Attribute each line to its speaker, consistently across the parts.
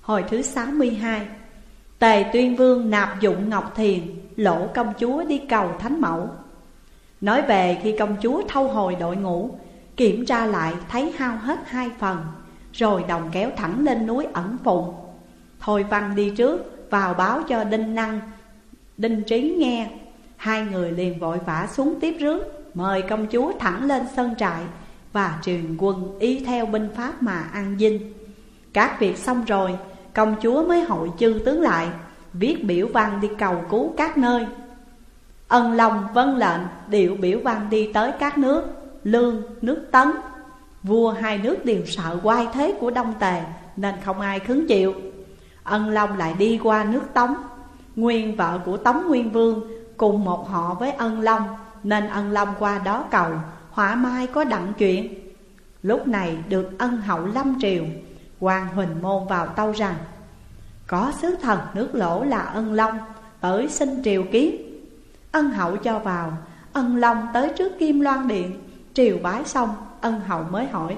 Speaker 1: Hồi thứ 62. Tề Tuyên Vương nạp dụng Ngọc Thiền, Lỗ công chúa đi cầu Thánh Mẫu. Nói về khi công chúa thâu hồi đội ngũ, kiểm tra lại thấy hao hết 2 phần, rồi đồng kéo thẳng lên núi Ẩn Phụng. Thôi Văn đi trước vào báo cho Đinh Năng, Đinh Trí nghe. 2 người liền vội vã xuống tiếp rước, mời công chúa thẳng lên sân trại và truyền quân y theo binh pháp mà an dinh. Các việc xong rồi, công chúa mới hội chư tướng lại, viết biểu văn đi cầu cứu các nơi. Ân Long vâng lệnh điệu biểu văn đi tới các nước Lương, nước Tấn. Vua 2 nước đều sợ oai thế của Đông Tề nên không ai khứng chịu. Ân Long lại đi qua nước Tống. Nguyên vợ của Tống Nguyên Vương cùng một họ với Ân Long, nên Ân Long qua đó cầu, họa mai có đặng chuyện. Lúc này được ân hậu lâm triều, quan Huỳnh Môn vào tâu rằng: có sứ thần nước Lỗ là Ân Long tới xin triều kiến. Ân hậu cho vào. Ân Long tới trước Kim Loan Điện, triều bái xong, ân hậu mới hỏi: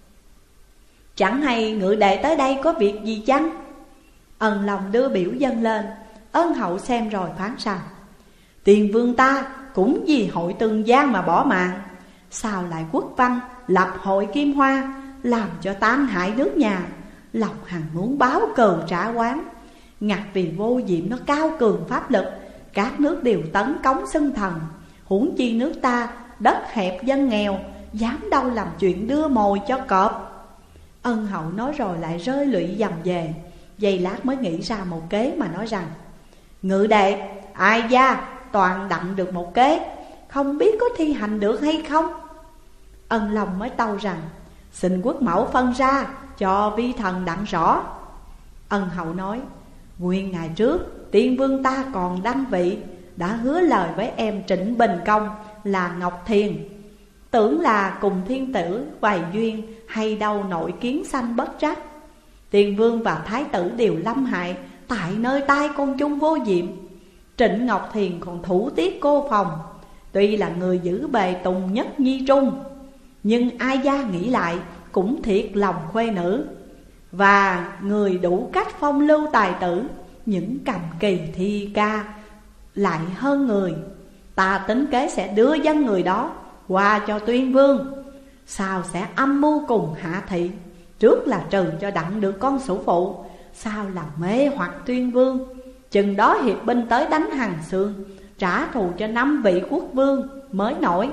Speaker 1: chẳng hay ngự đệ tới đây có việc gì chăng? Ân Long đưa biểu dâng lên. Ân hậu xem rồi phán rằng: Tiền vương ta cũng vì hội Tường Giang mà bỏ mạng, sao lại quốc văn lập hội Kim Hoa, làm cho tán hại nước nhà. Lòng hằng muốn báo cừu trả oán, ngặt vì Vô Diệm nó cao cường pháp lực, các nước đều tấn cống xưng thần. Huống chi nước ta đất hẹp dân nghèo, dám đâu làm chuyện đưa mồi cho cọp. Ân hậu nói rồi lại rơi lụy dầm về. Giây lát mới nghĩ ra một kế mà nói rằng: ngự đệ, ai gia toàn đặng được một kế, không biết có thi hành được hay không? Ân Long mới tâu rằng: xin quốc mẫu phân ra cho vi thần đặng rõ. Ân hậu nói: nguyên ngày trước tiên vương ta còn đăng vị, đã hứa lời với em Trịnh Bình Công là Ngọc Thiền, tưởng là cùng thiên tử vài duyên, hay đâu nội kiến sanh bất trắc. Tiên vương và thái tử đều lâm hại tại nơi tai con chung Vô Diệm. Trịnh Ngọc Thiền còn thủ tiết cô phòng, tuy là người giữ bề tùng nhất nhi trung, nhưng ai gia nghĩ lại cũng thiệt lòng khuê nữ, và người đủ cách phong lưu tài tử, những cầm kỳ thi ca lại hơn người. Ta tính kế sẽ đưa dân người đó qua cho Tuyên Vương, sao sẽ âm mưu cùng hạ thị. Trước là trừ cho đặng được con sủ phụ, sao làm mê hoặc Tuyên Vương. Chừng đó hiệp binh tới đánh Hằng Xương, trả thù cho 5 vị quốc vương mới nổi.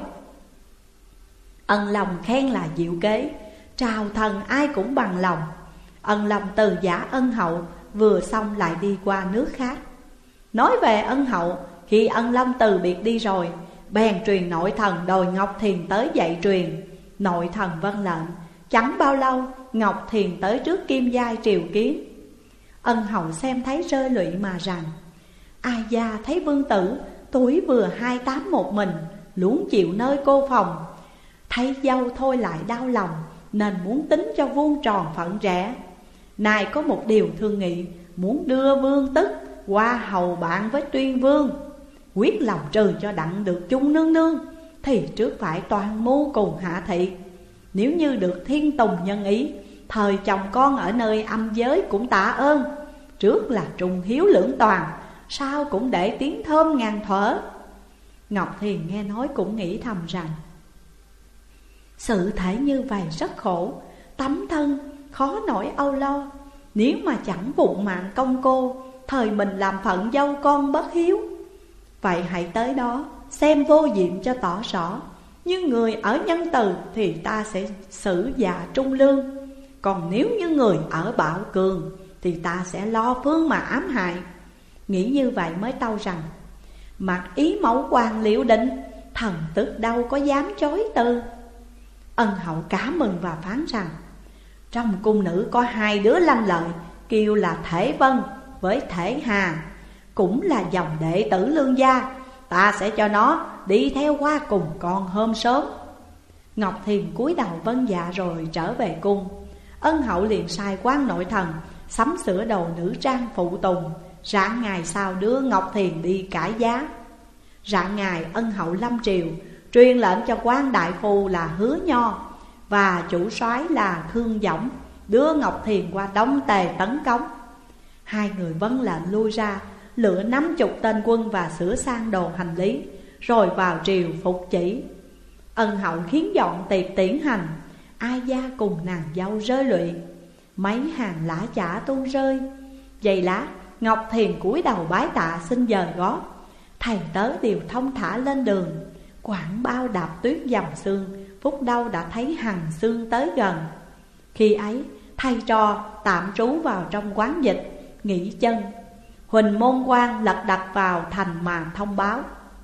Speaker 1: Ân Long khen là diệu kế, trào thần ai cũng bằng lòng. Ân Long từ giả ân hậu, vừa xong lại đi qua nước khác. Nói về ân hậu, khi Ân Long từ biệt đi rồi, bèn truyền nội thần đòi Ngọc Thiền tới dạy truyền. Nội thần vâng lệnh. Chẳng bao lâu Ngọc Thiền tới trước Kim Giai triều kiến. Ân hậu xem thấy rơi lụy mà rằng: ai gia thấy vương tử tuổi vừa 28 một mình, luống chịu nơi cô phòng. Thấy dâu thôi lại đau lòng, nên muốn tính cho vuông tròn phận rẽ. Này có một điều thương nghị, muốn đưa vương tức qua hầu bạn với Tuyên Vương, quyết lòng trừ cho đặng được chung nương nương, thì trước phải toàn mưu cùng hạ thị. Nếu như được thiên tùng nhân ý, thời chồng con ở nơi âm giới cũng tạ ơn. Trước là trùng hiếu lưỡng toàn, sao cũng để tiếng thơm ngàn thuở. Ngọc Thiền nghe nói cũng nghĩ thầm rằng: sự thể như vậy rất khổ, tấm thân khó nổi âu lo. Nếu mà chẳng vụng mạng công cô, thời mình làm phận dâu con bất hiếu. Vậy hãy tới đó xem Vô Diệm cho tỏ rõ. Như người ở nhân từ thì ta sẽ xử dạ trung lương, còn nếu như người ở bạo cường thì ta sẽ lo phương mà ám hại. Nghĩ như vậy mới tâu rằng: mặc ý mẫu quan liệu định, thần tức đâu có dám chối từ. Ân hậu cả mừng và phán rằng: trong cung nữ có 2 đứa lanh lợi, kêu là Thể Vân với Thể Hà, cũng là dòng đệ tử Lương gia. Ta sẽ cho nó đi theo qua cùng con hôm sớm. Ngọc Thiền cúi đầu vâng dạ rồi trở về cung. Ân hậu liền sai quan nội thần sắm sửa đồ nữ trang phụ tùng, rạng ngày sau đưa Ngọc Thiền đi cải giá. Rạng ngày ân hậu lâm triều, truyền lệnh cho quan đại phu là Hứa Nho và chủ soái là Khương Dõng đưa Ngọc Thiền qua Đông Tề tấn công. Hai người vâng lệnh lui ra, lựa 50 tên quân và sửa sang đồ hành lý, rồi vào triều phục chỉ. Ân hậu khiến dọn tiệc tiễn hành, ai gia cùng nàng dâu rơi lụy, mấy hàng lã chả tuôn rơi. Giây lát Ngọc Thiền cúi đầu bái tạ xin dời gót, thầy tớ đều thông thả lên đường. Quảng bao đạp tuyết dầm sương, phút đâu đã thấy hằng sương tới gần. Khi ấy thầy trò tạm trú vào trong quán dịch nghỉ chân. Huỳnh Môn Quan lật đật vào thành mà thông báo,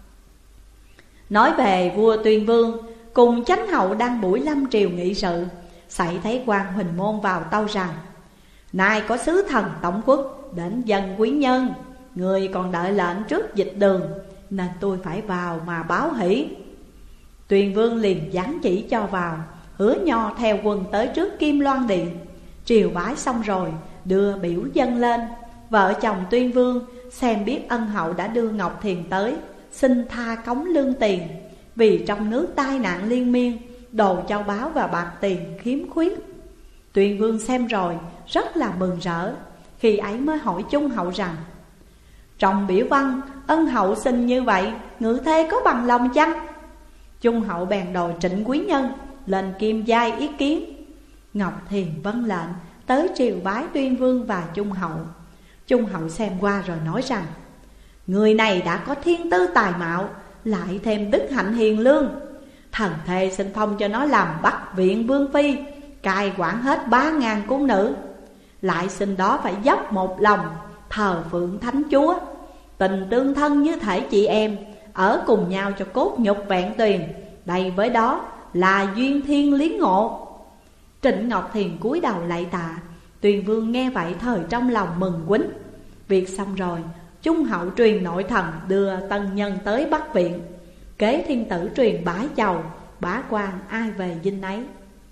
Speaker 1: nói về vua Tuyên Vương cùng chánh hậu đang buổi lâm triều nghị sự. Sảy thấy quan Huỳnh Môn vào tâu rằng: nay có sứ thần tổng quốc đến dân quý nhân, người còn đợi lệnh trước dịch đường, nên tôi phải vào mà báo hỷ. Tuyên Vương liền giáng chỉ cho vào, hứa nho theo quân tới trước Kim Loan Điện. Triều bái xong rồi đưa biểu dân lên. Vợ chồng Tuyên Vương xem biết ân hậu đã đưa Ngọc Thiền tới, xin tha cống lương tiền, vì trong nước tai nạn liên miên, đồ châu báu và bạc tiền khiếm khuyết. Tuyên Vương xem rồi rất là mừng rỡ, khi ấy mới hỏi Trung hậu rằng: trong biểu văn ân hậu xin như vậy, ngự thê có bằng lòng chăng? Trung hậu bèn đòi Trịnh quý nhân lên Kim Giai ý kiến. Ngọc Thiền vâng lệnh tới triều bái Tuyên Vương và Trung hậu. Trung hậu xem qua rồi nói rằng: người này đã có thiên tư tài mạo, lại thêm đức hạnh hiền lương, thần thề xin phong cho nó làm Bắc Viện Vương Phi, cai quản hết 3000 cung nữ. Lại xin đó phải dốc một lòng thờ phượng Thánh Chúa, tình tương thân như thể chị em, ở cùng nhau cho cốt nhục vẹn tuyền, đầy với đó là duyên thiên lý ngộ. Trịnh Ngọc Thiền cúi đầu lạy tạ. Tuyên Vương nghe vậy thời trong lòng mừng quýnh. Việc xong rồi, Trung hậu truyền nội thần đưa tân nhân tới Bắc Viện. Kế thiên tử truyền bá chầu, bá quan ai về dinh ấy.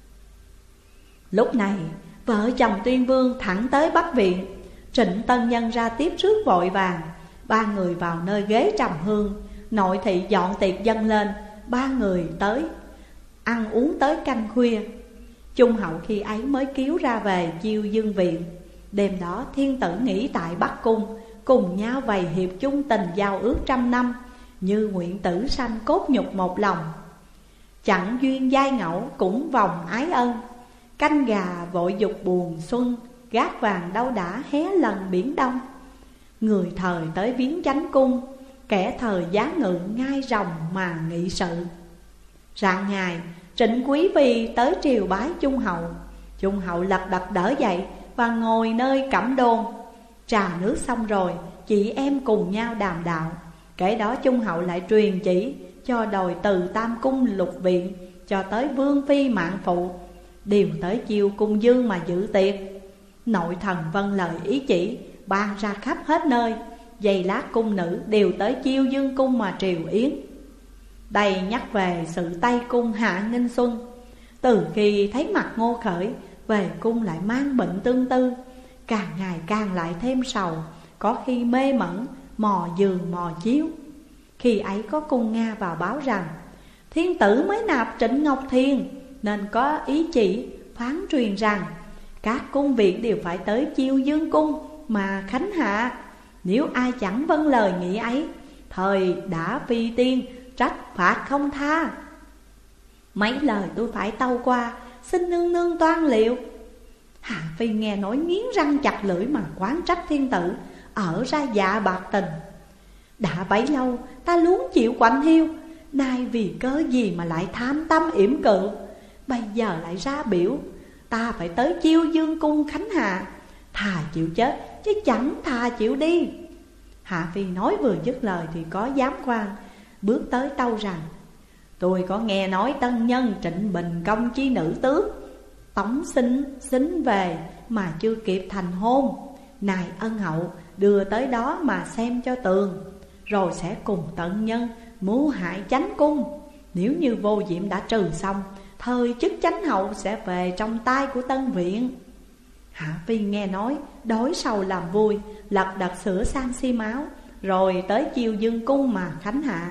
Speaker 1: Lúc này vợ chồng Tuyên Vương thẳng tới Bắc Viện. Trịnh tân nhân ra tiếp rước vội vàng. Ba người vào nơi ghế trầm hương. Nội thị dọn tiệc dâng lên. Ba người tới ăn uống tới canh khuya. Trung hậu khi ấy mới cứu ra về chiêu dương viện. Đêm đó thiên tử nghỉ tại Bắc Cung, cùng nhau bày hiệp chung tình giao ước 100 năm, như nguyện tử sanh cốt nhục một lòng. Chẳng duyên giai ngẫu cũng vòng ái ân, canh gà vội dục buồn xuân, gác vàng đâu đã hé lần biển đông. Người thời tới viếng chánh cung, kẻ thời giá ngự ngai rồng mà nghị sự. Rạng ngày Trịnh quý phi tới triều bái Trung hậu. Trung hậu lật đật đỡ dậy và ngồi nơi cẩm đôn. Trà nước xong rồi, chị em cùng nhau đàm đạo. Kể đó Trung hậu lại truyền chỉ cho đòi từ Tam Cung Lục Viện cho tới Vương Phi Mạng Phụ, đều tới chiêu cung dương mà dự tiệc. Nội thần vâng lời ý chỉ, ban ra khắp hết nơi. Giây lát cung nữ đều tới chiêu dương cung mà triều yến. Đây nhắc về sự Tây Cung Hạ Nghinh Xuân. Từ khi thấy mặt Ngô Khởi, về cung lại mang bệnh tương tư, càng ngày càng lại thêm sầu, có khi mê mẩn, mò giường mò chiếu. Khi ấy có cung Nga vào báo rằng thiên tử mới nạp Trịnh Ngọc Thiền, nên có ý chỉ phán truyền rằng các cung viện đều phải tới chiêu dương cung mà khánh hạ. Nếu ai chẳng vâng lời nghĩ ấy, thời đã phi tiên trách phạt không tha. Mấy lời tôi phải tâu qua, xin nương nương toan liệu. Hạ Phi nghe nói nghiến răng chặt lưỡi mà quán trách thiên tử ở ra dạ bạc tình. Đã bấy lâu ta luống chịu quạnh hiu, nay vì cớ gì mà lại tham tâm yểm cự, bây giờ lại ra biểu ta phải tới chiêu dương cung khánh hạ. Thà chịu chết chứ chẳng thà chịu đi. Hạ Phi nói vừa dứt lời thì có giám quan bước tới tâu rằng: tôi có nghe nói tân nhân Trịnh Bình công chi nữ tước tống xính về mà chưa kịp thành hôn. Này ân hậu đưa tới đó mà xem cho tường, rồi sẽ cùng tận nhân mưu hại chánh cung. Nếu như vô diệm đã trừ xong, thời chức chánh hậu sẽ về trong tay của tân viện. Hạ Phi nghe nói đối sầu làm vui, lật đật sửa sang xiêm áo, rồi tới chiêu dương cung mà khánh hạ.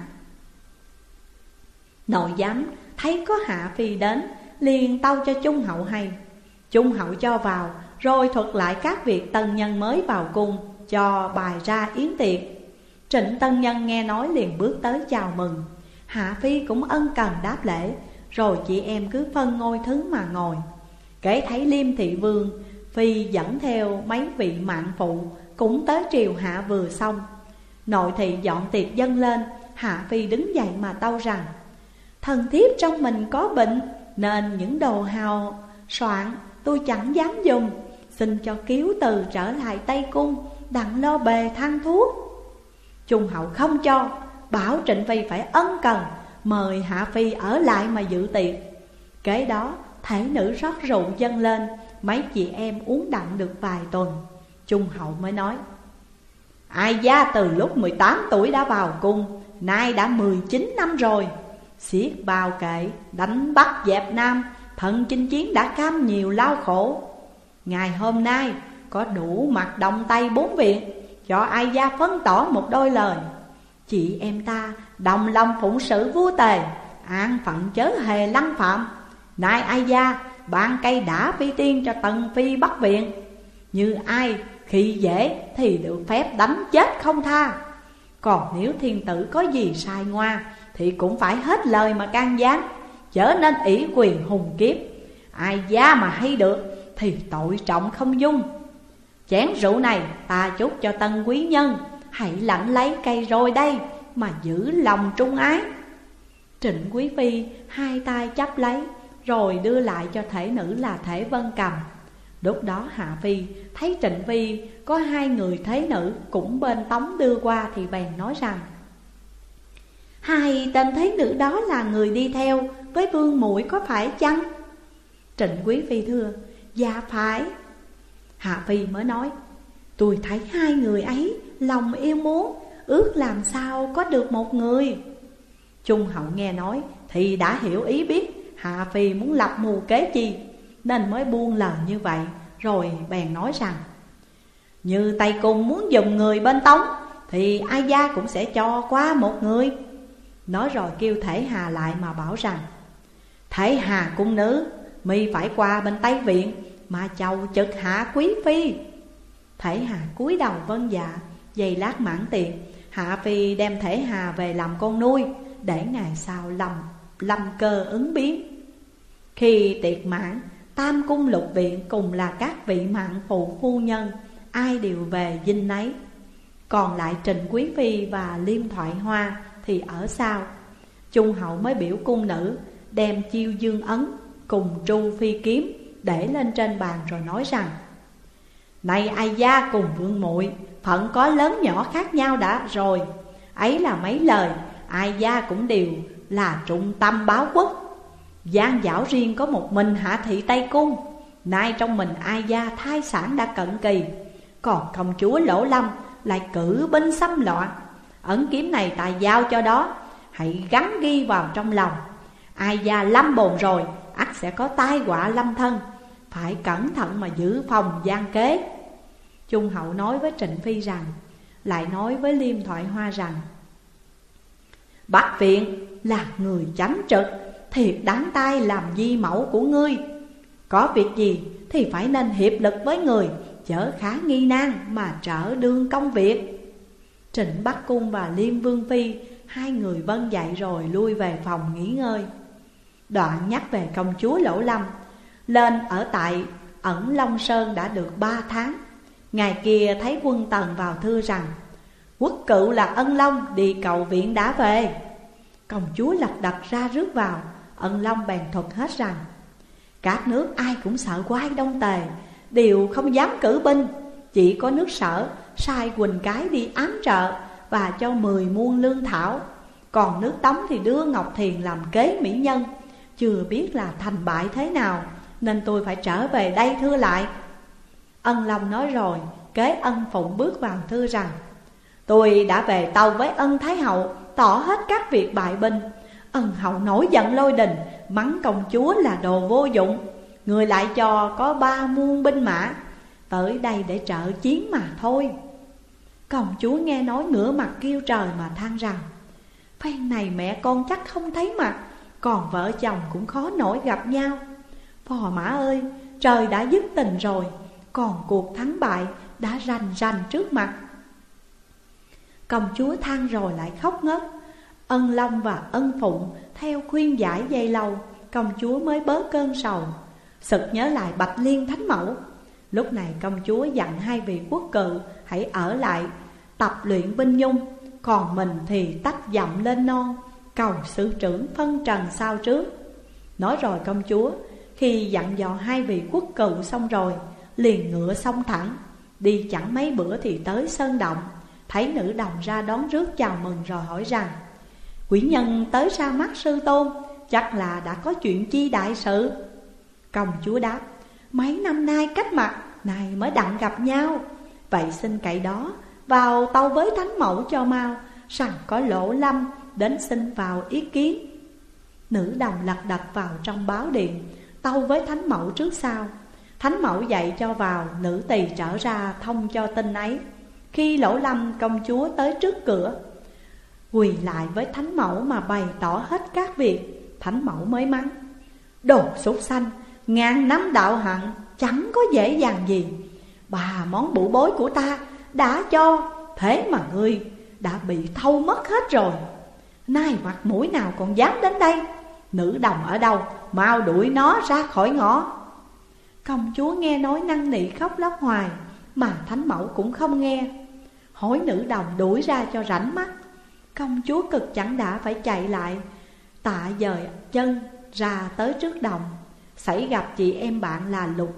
Speaker 1: Nội giám thấy có Hạ Phi đến, liền tâu cho Trung hậu hay. Trung hậu cho vào, rồi thuật lại các việc tân nhân mới vào cung cho bài ra yến tiệc. Trịnh tân nhân nghe nói liền bước tới chào mừng. Hạ phi cũng ân cần đáp lễ, rồi chị em cứ phân ngôi thứ mà ngồi. Kể thấy Liêm thị vương phi dẫn theo mấy vị mạng phụ cũng tới triều hạ vừa xong. Nội thị dọn tiệc dâng lên, Hạ phi đứng dậy mà tâu rằng: thần thiếp trong mình có bệnh, nên những đồ hào soạn tôi chẳng dám dùng, xin cho kiếu từ trở lại Tây Cung, đặng lo bề thang thuốc. Trung hậu không cho, bảo Trịnh phi phải ân cần mời Hạ phi ở lại mà dự tiệc. Kế đó thể nữ rót rượu dâng lên, mấy chị em uống đặng được vài tuần. Trung hậu mới nói: Ai gia từ lúc 18 tuổi đã vào cung, nay đã 19 năm rồi. Xiết bao kệ, đánh bắt dẹp Nam, thần chinh chiến đã cam nhiều lao khổ. Ngày hôm nay có đủ mặt đông tây bốn viện, cho ai gia phân tỏ một đôi lời. Chị em ta đồng lòng phụng sự vua Tề, an phận chớ hề lăng phạm. Nay ai gia ban cây đã phi tiên cho tần phi Bắc viện, như ai khi dễ thì được phép đánh chết không tha. Còn nếu thiên tử có gì sai ngoa thì cũng phải hết lời mà can gián, chớ nên ỷ quyền hùng kiếp. Ai gia mà hay được thì tội trọng không dung. Chén rượu này ta chúc cho tân quý nhân, hãy lãnh lấy cây roi đây mà giữ lòng trung ái. Trịnh quý phi hai tay chắp lấy, rồi đưa lại cho thể nữ là Thể Vân cầm. Lúc đó Hạ phi thấy Trịnh phi có hai người thế nữ cũng bên tống đưa qua, thì bèn nói rằng: hai tên thế nữ đó là người đi theo với vương muội có phải chăng? Trịnh quý phi thưa: dạ phải. Hạ phi mới nói: tôi thấy hai người ấy lòng yêu muốn, ước làm sao có được một người. Trung hậu nghe nói thì đã hiểu ý biết Hạ phi muốn lập mưu kế chi, nên mới buông lời như vậy. Rồi bèn nói rằng: như Tây Cung muốn dùng người bên tống, thì ai gia cũng sẽ cho qua một người. Nói rồi kêu Thể Hà lại mà bảo rằng: Thể Hà cung nữ, mi phải qua bên Tây viện mà chầu trực Hạ quý phi. Thể Hà cúi đầu vâng dạ. Giây lát mãn tiệc, Hạ phi đem Thể Hà về làm con nuôi, để ngày sau lâm cơ ứng biến. Khi tiệc mãn, tam cung lục viện cùng là các vị mạng phụ phu nhân, ai đều về dinh nấy. Còn lại Trịnh quý phi và Liêm Thoại Hoa thì ở sau. Trung hậu mới biểu cung nữ đem chiêu dương ấn cùng tru phi kiếm để lên trên bàn, rồi nói rằng: này ai gia cùng vương muội phận có lớn nhỏ khác nhau đã rồi. Ấy là mấy lời, ai gia cũng đều là trung tâm báo quốc. Giang dảo riêng có một mình Hạ thị Tây Cung, nay trong mình ai gia thai sản đã cận kỳ, còn công chúa Lỗ Lâm lại cử binh xâm loạn. Ấn kiếm này ta giao cho đó, hãy gắn ghi vào trong lòng. Ai gia lâm bồn rồi, ắt sẽ có tai họa lâm thân, phải cẩn thận mà giữ phòng gian kế. Trung hậu nói với Trịnh phi rằng, lại nói với Liêm Thoại Hoa rằng: Bắc viện là người chánh trực, thiệt đáng tai làm di mẫu của ngươi. Có việc gì thì phải nên hiệp lực với người, chớ khá nghi nan mà trở đương công việc. Trịnh Bắc Cung và Liêm Vương Phi hai người vâng dậy rồi lui về phòng nghỉ ngơi. Đoạn nhắc về công chúa Lỗ Lâm, lên ở tại Ẩn Long Sơn đã được 3 tháng. Ngày kia thấy quân Tần vào thưa rằng: Quốc cựu là Ân Long đi cầu viện đã về. Công chúa lật đật ra rước vào. Ân Long bèn thuật hết rằng: các nước ai cũng sợ quai Đông Tề, đều không dám cử binh. Chỉ có nước Sở sai Quỳnh Cái đi ám trợ và cho 10 muôn lương thảo. Còn nước Tống thì đưa Ngọc Thiền làm kế mỹ nhân. Chưa biết là thành bại thế nào, nên tôi phải trở về đây thưa lại. Ân Long nói rồi, kế Ân Phụng bước vào thưa rằng: tôi đã về tâu với Ân Thái Hậu, tỏ hết các việc bại binh. Ân hậu nổi giận lôi đình, mắng công chúa là đồ vô dụng. Người lại cho có 3 muôn binh mã tới đây để trợ chiến mà thôi. Công chúa nghe nói ngửa mặt kêu trời mà than rằng: phen này mẹ con chắc không thấy mặt, còn vợ chồng cũng khó nổi gặp nhau. Phò mã ơi, trời đã dứt tình rồi, còn cuộc thắng bại đã rành rành trước mặt. Công chúa than rồi lại khóc ngất. Ân Long và Ân Phụng theo khuyên giải dây lâu, công chúa mới bớt cơn sầu, sực nhớ lại Bạch Liên Thánh Mẫu. Lúc này công chúa dặn hai vị quốc cự hãy ở lại tập luyện binh nhung, còn mình thì tách dặm lên non, cầu sư trưởng phân trần sau trước. Nói rồi công chúa khi dặn dò hai vị quốc cự xong rồi, liền ngựa xông thẳng, đi chẳng mấy bữa thì tới sơn động. Thấy nữ đồng ra đón rước chào mừng rồi hỏi rằng: Quỷ nhân tới ra mắt sư tôn, chắc là đã có chuyện chi đại sự? Công chúa đáp: Mấy năm nay cách mặt, này mới đặng gặp nhau. Vậy xin cậy đó vào tâu với Thánh Mẫu cho mau, rằng có Lỗ Lâm đến xin vào ý kiến. Nữ đồng lật đật vào trong báo điện, tâu với Thánh Mẫu trước sau. Thánh Mẫu dạy cho vào, nữ tỳ trở ra thông cho tin ấy. Khi Lỗ Lâm công chúa tới trước cửa, quỳ lại với Thánh Mẫu mà bày tỏ hết các việc. Thánh Mẫu mới mắng: Đồ súc sanh, ngàn năm đạo hận, chẳng có dễ dàng gì. 3 món bụ bối của ta đã cho, thế mà ngươi đã bị thâu mất hết rồi. Nay mặt mũi nào còn dám đến đây? Nữ đồng ở đâu? Mau đuổi nó ra khỏi ngõ. Công chúa nghe nói năn nỉ khóc lóc hoài, mà Thánh Mẫu cũng không nghe. Hỏi nữ đồng đuổi ra cho rảnh mắt. Công chúa cực chẳng đã phải chạy lại, tạ dời chân ra tới trước đồng, xảy gặp chị em bạn là Lục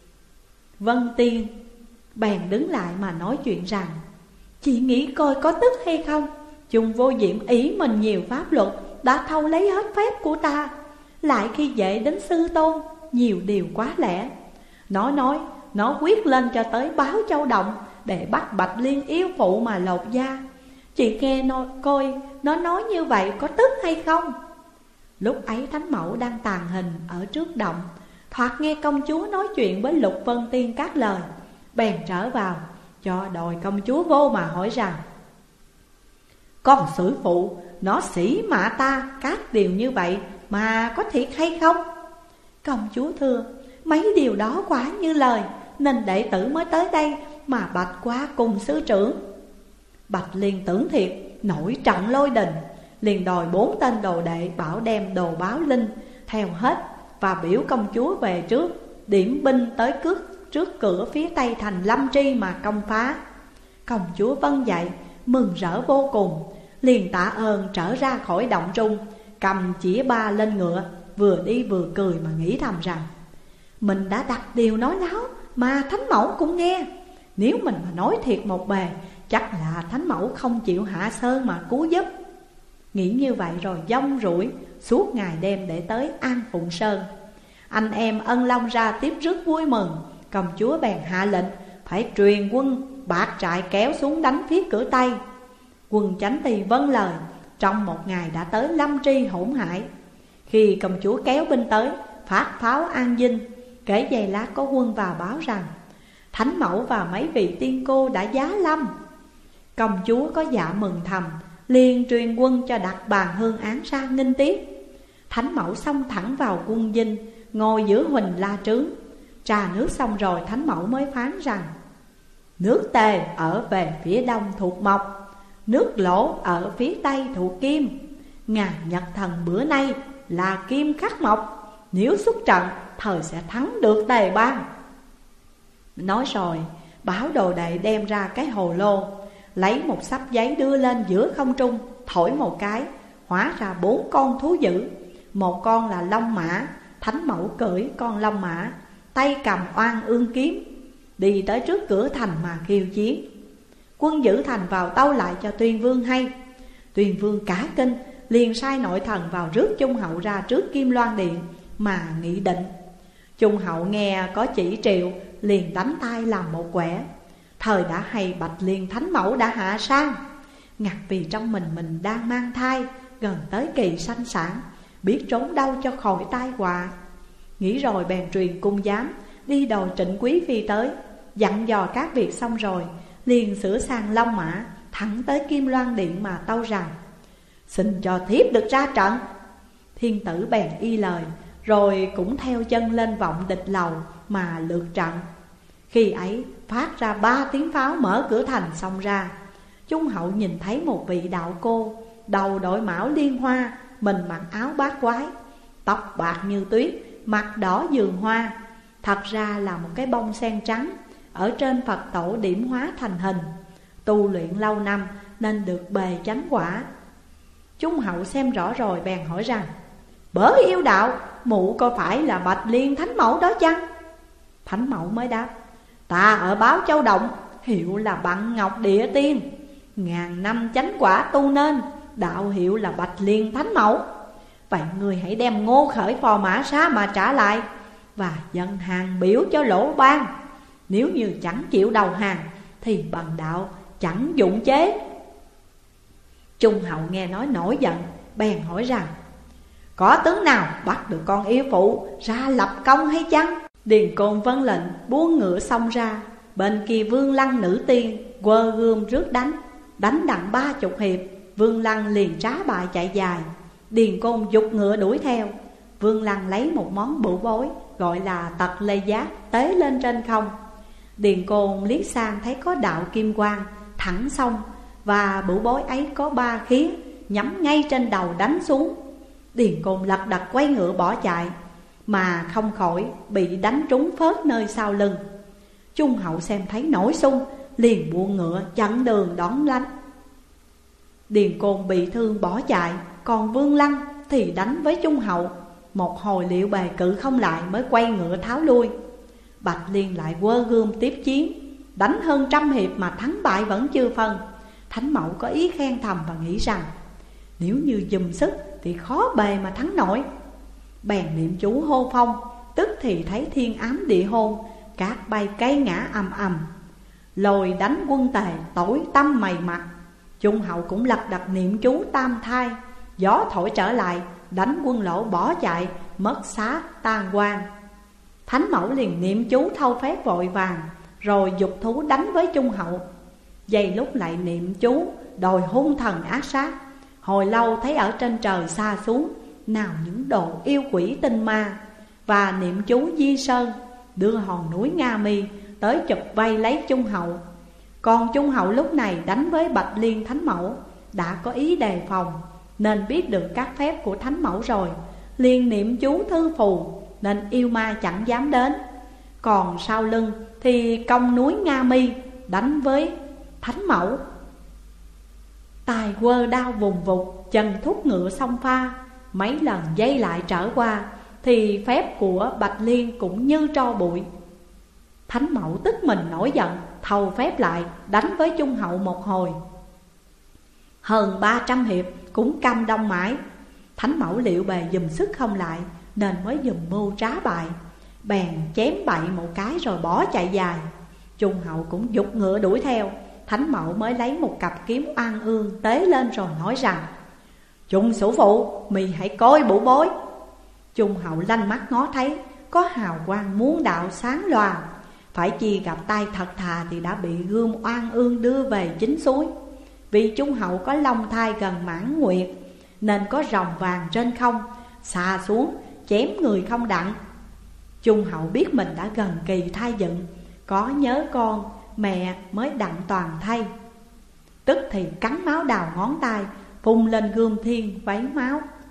Speaker 1: Vân Tiên. Bèn đứng lại mà nói chuyện rằng: Chị nghĩ coi có tức hay không? Chung Vô Diệm ý mình nhiều pháp luật, đã thâu lấy hết phép của ta. Lại khi về đến sư tôn, nhiều điều quá lẽ. Nó nói nó quyết lên cho tới Báo Châu Động, để bắt Bạch Liên yêu phụ mà lột da. Chị nghe coi nó nói như vậy có tức hay không? Lúc ấy Thánh Mẫu đang tàn hình ở trước động, thoạt nghe công chúa nói chuyện với Lục Vân Tiên các lời, bèn trở vào cho đòi công chúa vô mà hỏi rằng: Con sử phụ nó sỉ mạ ta các điều như vậy mà có thiệt hay không? Công chúa thưa: Mấy điều đó quả như lời, nên đệ tử mới tới đây mà bạch qua cùng sứ trưởng. Bạch Liên tưởng thiệt, nổi trận lôi đình, liền đòi 4 tên đồ đệ bảo đem đồ báo linh theo hết, và biểu công chúa về trước, điểm binh tới trước cửa phía tây thành Lâm Tri mà công phá. Công chúa vâng dạy, mừng rỡ vô cùng, liền tạ ơn trở ra khỏi động trung, cầm chĩa ba lên ngựa, vừa đi vừa cười mà nghĩ thầm rằng: Mình đã đặt điều nói láo mà Thánh Mẫu cũng nghe. Nếu mình mà nói thiệt một bề, chắc là Thánh Mẫu không chịu hạ sơn mà cứu giúp. Nghĩ như vậy rồi dông rủi suốt ngày đêm để tới An Phụng Sơn. Anh em Ân Long ra tiếp rất vui mừng. Công chúa bèn hạ lệnh phải truyền quân bạt trại kéo xuống đánh phía cửa Tây. Quân Chánh Tỳ vâng lời, trong 1 ngày đã tới Lâm Tri Hỗn Hải. Khi công chúa kéo binh tới, phát pháo an dinh, kể giây lát có quân vào báo rằng: Thánh Mẫu và mấy vị tiên cô đã giá lâm. Công chúa có dạ mừng thầm, liền truyền quân cho đặt bàn hương án ra nghênh tiếp. Thánh Mẫu xông thẳng vào quân dinh, ngồi giữa huỳnh la trướng. Trà nước xong rồi, Thánh Mẫu mới phán rằng: Nước Tề ở về phía đông thuộc Mộc, nước Lỗ ở phía tây thuộc Kim. Ngài Nhật Thần bữa nay là Kim khắc Mộc, nếu xuất trận thời sẽ thắng được Tề Bang. Nói rồi bảo đồ đệ đem ra cái hồ lô, lấy một xấp giấy đưa lên giữa không trung, thổi một cái, hóa ra 4 con thú dữ. Một con là Long Mã, Thánh Mẫu cưỡi con Long Mã, tay cầm oan ương kiếm, đi tới trước cửa thành mà khiêu chiến. Quân giữ thành vào tâu lại cho Tuyên Vương hay. Tuyên Vương cả kinh, liền sai nội thần vào rước Trung Hậu ra trước Kim Loan Điện mà nghị định. Trung Hậu nghe có chỉ triệu, liền đánh tay làm một quẻ. Thời đã hay Bạch Liên Thánh Mẫu đã hạ sang, ngặt vì trong mình đang mang thai, gần tới kỳ sanh sản, biết trốn đâu cho khỏi tai họa. Nghĩ rồi bèn truyền cung giám đi đòi Trịnh Quý Phi tới, dặn dò các việc xong rồi, liền sửa sang Long Mã thẳng tới Kim Loan Điện mà tâu rằng: Xin cho thiếp được ra trận. Thiên tử bèn y lời, rồi cũng theo chân lên vọng địch lầu mà lượt trận. Khi ấy phát ra 3 tiếng pháo mở cửa thành xông ra. Trung hậu nhìn thấy một vị đạo cô, đầu đội mão liên hoa, mình mặc áo bát quái, tóc bạc như tuyết, mặt đỏ dường hoa. Thật ra là một cái bông sen trắng ở trên Phật tổ điểm hóa thành hình. Tu luyện lâu năm nên được bề chánh quả. Trung hậu xem rõ rồi bèn hỏi rằng: bởi yêu đạo, mụ có phải là Bạch Liên Thánh Mẫu đó chăng? Thánh Mẫu mới đáp: ta ở Báo Châu Động, hiệu là Bặn Ngọc Địa Tiên, ngàn năm chánh quả tu nên, đạo hiệu là Bạch Liên Thánh Mẫu. Vậy người hãy đem Ngô Khởi phò mã Sa mà trả lại, và dâng hàng biểu cho Lỗ Ban. Nếu như chẳng chịu đầu hàng thì bần đạo chẳng dụng chế. Trung hậu nghe nói nổi giận, bèn hỏi rằng: có tướng nào bắt được con yêu phụ ra lập công hay chăng? Điền Côn vâng lệnh buông ngựa xông ra. Bên kia Vương Lăng nữ tiên quơ gươm rước đánh đặng 30 hiệp. Vương Lăng liền trá bại chạy dài. Điền Côn giục ngựa đuổi theo. Vương Lăng lấy một món bửu bối gọi là tật lê giác tế lên trên không. Điền Côn liếc sang thấy có đạo kim quang thẳng sông, và bửu bối ấy có 3 khía nhắm ngay trên đầu đánh xuống. Điền Côn lật đật quay ngựa bỏ chạy, mà không khỏi bị đánh trúng phớt nơi sau lưng. Trung hậu xem thấy nổi xung, liền buông ngựa chặn đường đón lánh. Điền Côn bị thương bỏ chạy, còn Vương Lăng thì đánh với Trung hậu. Một hồi liệu bề cự không lại mới quay ngựa tháo lui. Bạch Liên lại quơ gươm tiếp chiến, đánh hơn 100 hiệp mà thắng bại vẫn chưa phân. Thánh Mẫu có ý khen thầm và nghĩ rằng: nếu như dùm sức thì khó bề mà thắng nổi. Bèn niệm chú hô phong, tức thì thấy thiên ám địa hôn, cát bay cây ngã ầm ầm. Lồi đánh quân tề tối tăm mày mặt. Trung hậu cũng lật đật niệm chú tam thai, gió thổi trở lại, đánh quân Lỗ bỏ chạy, mất xác tan quang. Thánh Mẫu liền niệm chú thâu phép vội vàng, rồi dục thú đánh với Trung hậu. Giây lúc lại niệm chú đòi hung thần ác sát. Hồi lâu thấy ở trên trời xa xuống nào những đồ yêu quỷ tinh ma, và niệm chú Di Sơn đưa hòn núi Nga Mi tới chụp vây lấy Trung hậu. Còn Trung hậu lúc này đánh với Bạch Liên Thánh Mẫu đã có ý đề phòng, nên biết được các phép của Thánh Mẫu rồi, liền niệm chú thư phù, nên yêu ma chẳng dám đến. Còn sau lưng thì công núi Nga Mi đánh với Thánh Mẫu. Tài quơ đao vùng vụt, chân thúc ngựa xông pha. Mấy lần dây lại trở qua thì phép của Bạch Liên cũng như tro bụi. Thánh Mẫu tức mình nổi giận, thâu phép lại đánh với Trung hậu một hồi. Hơn 300 hiệp cũng căm đông mãi. Thánh Mẫu liệu bề dùm sức không lại, nên mới dùm mưu trá bại. Bèn chém bậy một cái rồi bỏ chạy dài. Trung hậu cũng giục ngựa đuổi theo. Thánh Mẫu mới lấy một cặp kiếm oan ương tế lên rồi nói rằng: Trung sủ phụ, mì hãy coi bửu bối. Trung hậu lanh mắt ngó thấy có hào quang muôn đạo sáng loà. Phải chi gặp tay thật thà thì đã bị gươm oan ương đưa về chính suối. Vì Trung hậu có long thai gần mãn nguyệt, nên có rồng vàng trên không xà xuống chém người không đặng. Trung hậu biết mình đã gần kỳ thai dựng, có nhớ con mẹ mới đặng toàn thay. Tức thì cắn máu đào ngón tay, phun lên gươm thiên vấy máu,